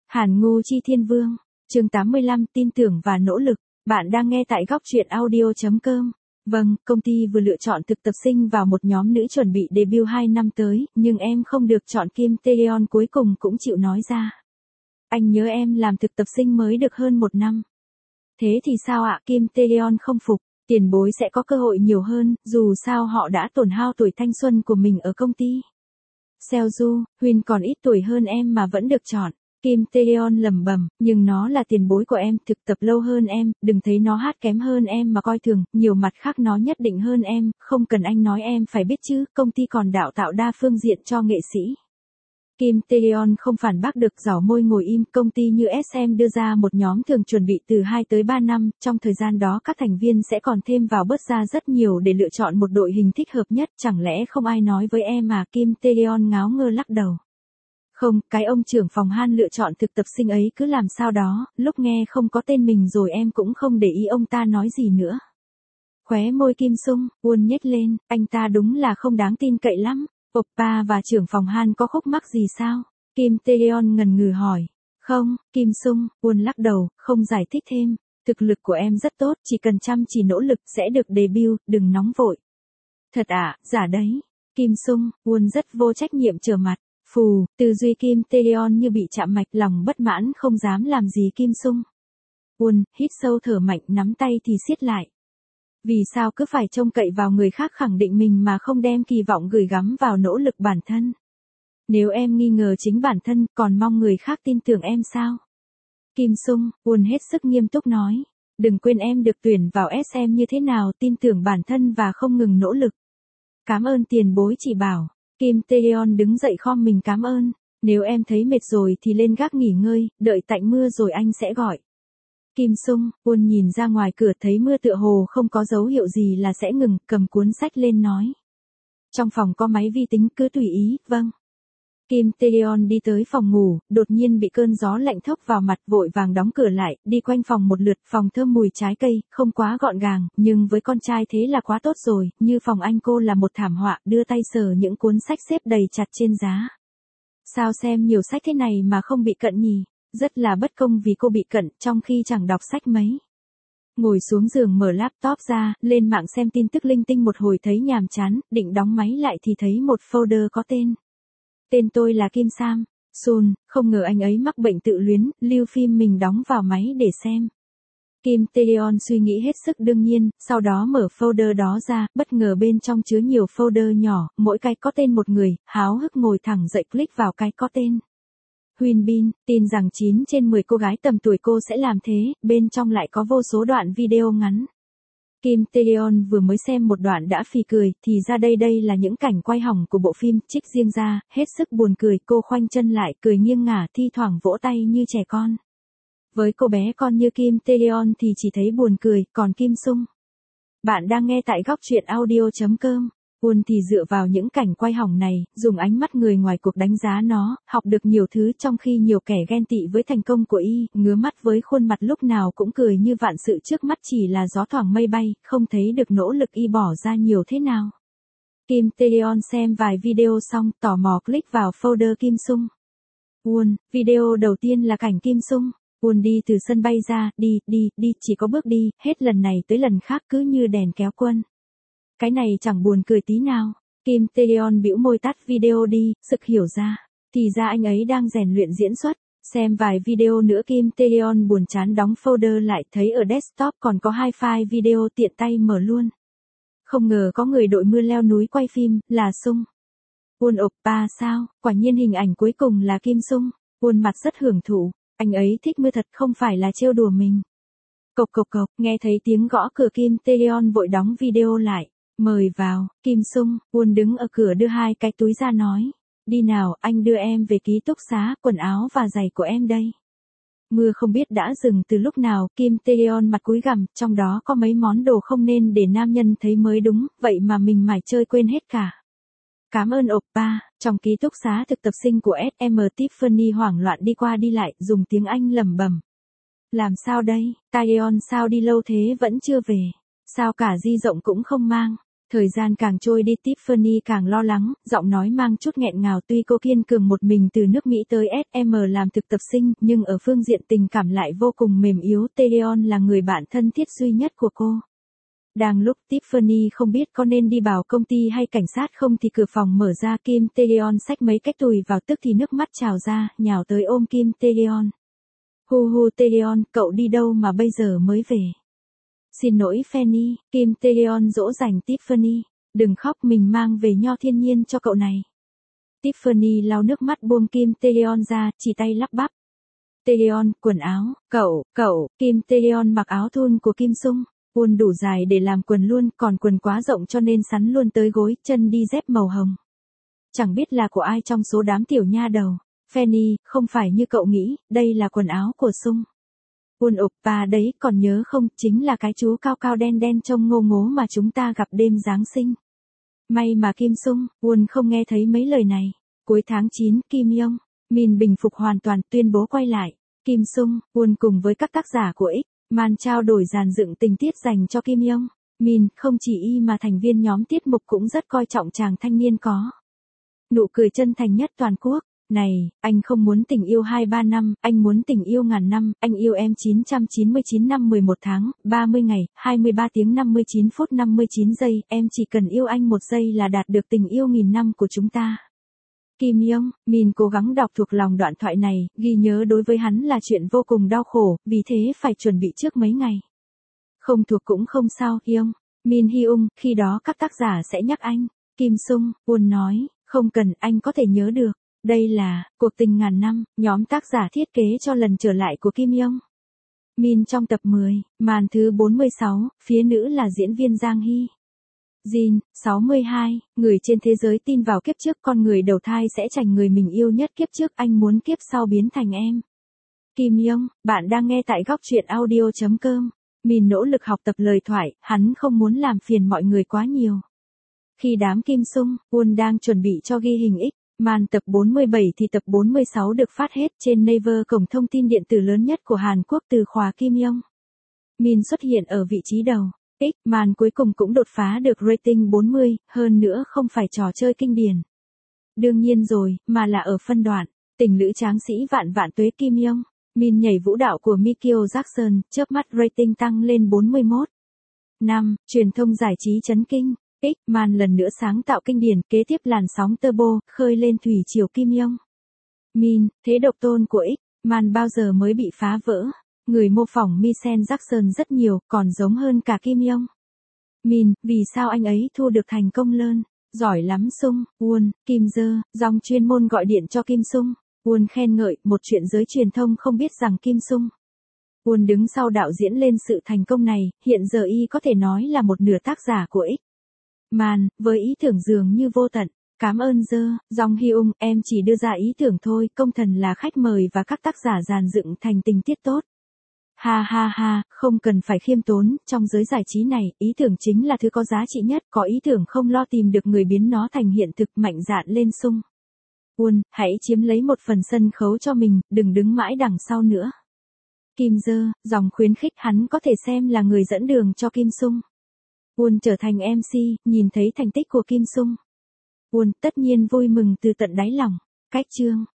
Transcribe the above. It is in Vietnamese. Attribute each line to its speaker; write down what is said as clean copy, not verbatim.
Speaker 1: Hàn Ngu Chi Thiên Vương, chương 85, tin tưởng và nỗ lực. Bạn đang nghe tại góc truyện audio.com. Vâng, công ty vừa lựa chọn thực tập sinh vào một nhóm nữ chuẩn bị debut 2 năm tới, nhưng em không được chọn. Kim Taeyeon cuối cùng cũng chịu nói ra. Anh nhớ em làm thực tập sinh mới được hơn 1 năm. Thế thì sao ạ? Kim Taeyeon không phục. Tiền bối sẽ có cơ hội nhiều hơn, dù sao họ đã tổn hao tuổi thanh xuân của mình ở công ty. Seoju, Huynh còn ít tuổi hơn em mà vẫn được chọn. Kim Taeyeon lẩm bẩm, nhưng nó là tiền bối của em, thực tập lâu hơn em, đừng thấy nó hát kém hơn em mà coi thường, nhiều mặt khác nó nhất định hơn em, không cần anh nói em phải biết chứ, công ty còn đào tạo đa phương diện cho nghệ sĩ. Kim Taeyeon không phản bác được, giảo môi ngồi im. Công ty như SM đưa ra một nhóm thường chuẩn bị từ 2 tới 3 năm, trong thời gian đó các thành viên sẽ còn thêm vào bớt ra rất nhiều để lựa chọn một đội hình thích hợp nhất, chẳng lẽ không ai nói với em mà? Kim Taeyeon ngáo ngơ lắc đầu. Không, cái ông trưởng phòng Han lựa chọn thực tập sinh ấy cứ làm sao đó, lúc nghe không có tên mình rồi em cũng không để ý ông ta nói gì nữa. Khóe môi Kim Sung Won nhếch lên, anh ta đúng là không đáng tin cậy lắm. Oppa và trưởng phòng Han có khúc mắc gì sao? Kim Taeyeon ngần ngừ hỏi. Không, Kim Sung Won lắc đầu, không giải thích thêm. Thực lực của em rất tốt, chỉ cần chăm chỉ nỗ lực sẽ được debut, đừng nóng vội. Thật à, giả đấy. Kim Sung Won rất vô trách nhiệm trở mặt. Phù, tư duy Kim Taeyeon như bị chạm mạch, lòng bất mãn không dám làm gì. Kim Sung Won hít sâu thở mạnh, nắm tay thì siết lại. Vì sao cứ phải trông cậy vào người khác khẳng định mình mà không đem kỳ vọng gửi gắm vào nỗ lực bản thân? Nếu em nghi ngờ chính bản thân, còn mong người khác tin tưởng em sao? Kim Sung Won hết sức nghiêm túc nói. Đừng quên em được tuyển vào SM như thế nào, tin tưởng bản thân và không ngừng nỗ lực. Cảm ơn tiền bối chỉ bảo. Kim Taeyeon đứng dậy khom mình cảm ơn. Nếu em thấy mệt rồi thì lên gác nghỉ ngơi, đợi tạnh mưa rồi anh sẽ gọi. Kim Sung Won nhìn ra ngoài cửa thấy mưa tựa hồ không có dấu hiệu gì là sẽ ngừng, cầm cuốn sách lên nói. Trong phòng có máy vi tính, cứ tùy ý. Vâng. Kim Taeyeon đi tới phòng ngủ, đột nhiên bị cơn gió lạnh thốc vào mặt, vội vàng đóng cửa lại, đi quanh phòng một lượt. Phòng thơm mùi trái cây, không quá gọn gàng, nhưng với con trai thế là quá tốt rồi, như phòng anh cô là một thảm họa, đưa tay sờ những cuốn sách xếp đầy chặt trên giá. Sao xem nhiều sách thế này mà không bị cận nhỉ? Rất là bất công vì cô bị cận, trong khi chẳng đọc sách mấy. Ngồi xuống giường mở laptop ra, lên mạng xem tin tức linh tinh một hồi thấy nhàm chán, định đóng máy lại thì thấy một folder có tên. Tên tôi là Kim Sam Sun, không ngờ anh ấy mắc bệnh tự luyến, lưu phim mình đóng vào máy để xem. Kim Taeyeon suy nghĩ hết sức đương nhiên, sau đó mở folder đó ra, bất ngờ bên trong chứa nhiều folder nhỏ, mỗi cái có tên một người, háo hức ngồi thẳng dậy click vào cái có tên. Huyên Bin, tin rằng 9 trên 10 cô gái tầm tuổi cô sẽ làm thế, bên trong lại có vô số đoạn video ngắn. Kim Taeyeon vừa mới xem một đoạn đã phì cười, thì ra đây là những cảnh quay hỏng của bộ phim, trích riêng ra, hết sức buồn cười. Cô khoanh chân lại, cười nghiêng ngả, thi thoảng vỗ tay như trẻ con. Với cô bé con như Kim Taeyeon thì chỉ thấy buồn cười, còn Kim Sung. Bạn đang nghe tại góc truyện audio.com. Won thì dựa vào những cảnh quay hỏng này, dùng ánh mắt người ngoài cuộc đánh giá nó, học được nhiều thứ, trong khi nhiều kẻ ghen tị với thành công của y, ngứa mắt với khuôn mặt lúc nào cũng cười như vạn sự trước mắt chỉ là gió thoảng mây bay, không thấy được nỗ lực y bỏ ra nhiều thế nào. Kim Taeyeon xem vài video xong, tò mò click vào folder Kim Sung Won. Video đầu tiên là cảnh Kim Sung Won đi từ sân bay ra, đi, chỉ có bước đi, hết lần này tới lần khác cứ như đèn kéo quân. Cái này chẳng buồn cười tí nào. Kim Taeyeon bĩu môi tắt video đi, sực hiểu ra. Thì ra anh ấy đang rèn luyện diễn xuất. Xem vài video nữa Kim Taeyeon buồn chán đóng folder lại, thấy ở desktop còn có 2 file video, tiện tay mở luôn. Không ngờ có người đội mưa leo núi quay phim, là Sung Won Oppa sao? Quả nhiên hình ảnh cuối cùng là Kim Sung Won mặt rất hưởng thụ. Anh ấy thích mưa thật, không phải là trêu đùa mình. Cộc cộc cộc, nghe thấy tiếng gõ cửa Kim Taeyeon vội đóng video lại. Mời vào. Kim Sung Won đứng ở cửa đưa 2 cái túi ra nói. Đi nào, anh đưa em về ký túc xá, quần áo và giày của em đây. Mưa không biết đã dừng từ lúc nào, Kim Taeyeon mặt cúi gằm, trong đó có mấy món đồ không nên để nam nhân thấy mới đúng, vậy mà mình mải chơi quên hết cả. Cảm ơn Oppa. Trong ký túc xá thực tập sinh của SM, Tiffany hoảng loạn đi qua đi lại, dùng tiếng Anh lẩm bẩm. Làm sao đây, Taeyeon sao đi lâu thế vẫn chưa về? Sao cả di rộng cũng không mang? Thời gian càng trôi đi Tiffany càng lo lắng, giọng nói mang chút nghẹn ngào tuy cô kiên cường một mình từ nước Mỹ tới SM làm thực tập sinh, nhưng ở phương diện tình cảm lại vô cùng mềm yếu. Taeyeon là người bạn thân thiết duy nhất của cô. Đang lúc Tiffany không biết có nên đi bảo công ty hay cảnh sát không thì cửa phòng mở ra, Kim Taeyeon xách mấy cái tùi vào tức thì nước mắt trào ra, nhào tới ôm Kim Taeyeon. Hu hu Taeyeon, cậu đi đâu mà bây giờ mới về? Xin lỗi Fanny, Kim Taeyeon dỗ dành Tiffany. Đừng khóc, mình mang về nho thiên nhiên cho cậu này. Tiffany lau nước mắt buông Kim Taeyeon ra, chỉ tay lắp bắp. Taeyeon, quần áo, cậu, Kim Taeyeon mặc áo thun của Kim Sung. Quần đủ dài để làm quần luôn, còn quần quá rộng cho nên sắn luôn tới gối, chân đi dép màu hồng. Chẳng biết là của ai trong số đám tiểu nha đầu. Fanny, không phải như cậu nghĩ, đây là quần áo của Sung. Quần ộp và đấy, còn nhớ không, chính là cái chú cao cao đen đen trông ngô ngố mà chúng ta gặp đêm Giáng sinh. May mà Kim Sung, Won không nghe thấy mấy lời này. Cuối tháng 9, Kim Yong, Min bình phục hoàn toàn tuyên bố quay lại. Kim Sung, Won cùng với các tác giả của X, Man trao đổi dàn dựng tình tiết dành cho Kim Yong. Min, không chỉ y mà thành viên nhóm tiết mục cũng rất coi trọng chàng thanh niên có nụ cười chân thành nhất toàn quốc. Này, anh không muốn tình yêu 2-3 năm, anh muốn tình yêu ngàn năm, anh yêu em 999 năm 11 tháng, 30 ngày, 23 tiếng 59 phút 59 giây, em chỉ cần yêu anh 1 giây là đạt được tình yêu nghìn năm của chúng ta. Kim Yong, Min cố gắng đọc thuộc lòng đoạn thoại này, ghi nhớ đối với hắn là chuyện vô cùng đau khổ, vì thế phải chuẩn bị trước mấy ngày. Không thuộc cũng không sao, Yong. Min Hyung, khi đó các tác giả sẽ nhắc anh. Kim Sung, Won nói, không cần, anh có thể nhớ được. Đây là cuộc tình ngàn năm, nhóm tác giả thiết kế cho lần trở lại của Kim Yong. Min trong tập 10, màn thứ 46, phía nữ là diễn viên Giang Hy. Jin, 62, người trên thế giới tin vào kiếp trước con người đầu thai sẽ trành người mình yêu nhất kiếp trước, anh muốn kiếp sau biến thành em. Kim Yong, bạn đang nghe tại góc truyện audio.com. Min nỗ lực học tập lời thoại, hắn không muốn làm phiền mọi người quá nhiều. Khi đám Kim Sung, Won đang chuẩn bị cho ghi hình X. Màn tập 47 thì tập 46 được phát hết trên Naver, cổng thông tin điện tử lớn nhất của Hàn Quốc từ khóa Kim Yong. Min xuất hiện ở vị trí đầu. X, màn cuối cùng cũng đột phá được rating 40, hơn nữa không phải trò chơi kinh điển. Đương nhiên rồi, mà là ở phân đoạn, tình lữ tráng sĩ vạn vạn tuế Kim Yong. Min nhảy vũ đạo của Michael Jackson, chớp mắt rating tăng lên 41. 5. Truyền thông giải trí chấn kinh. X, Man lần nữa sáng tạo kinh điển, kế tiếp làn sóng turbo, khơi lên thủy triều Kim Yong. Min, thế độc tôn của X, Man bao giờ mới bị phá vỡ. Người mô phỏng Michael Jackson rất nhiều, còn giống hơn cả Kim Yong. Min, vì sao anh ấy thu được thành công lớn? Giỏi lắm Sung, Won, Kim Dơ, dòng chuyên môn gọi điện cho Kim Sung. Won khen ngợi, một chuyện giới truyền thông không biết rằng Kim Sung. Won đứng sau đạo diễn lên sự thành công này, hiện giờ y có thể nói là một nửa tác giả của X. Man, với ý tưởng dường như vô tận. Cảm ơn Dơ, Jong Hyung, em chỉ đưa ra ý tưởng thôi, công thần là khách mời và các tác giả dàn dựng thành tình tiết tốt. Ha ha ha, không cần phải khiêm tốn, trong giới giải trí này, ý tưởng chính là thứ có giá trị nhất, có ý tưởng không lo tìm được người biến nó thành hiện thực, mạnh dạn lên Sung. Won, hãy chiếm lấy một phần sân khấu cho mình, đừng đứng mãi đằng sau nữa. Kim Dơ, dòng khuyến khích hắn có thể xem là người dẫn đường cho Kim Sung. Won trở thành MC, nhìn thấy thành tích của Kim Sung. Won tất nhiên vui mừng từ tận đáy lòng. Cách chương.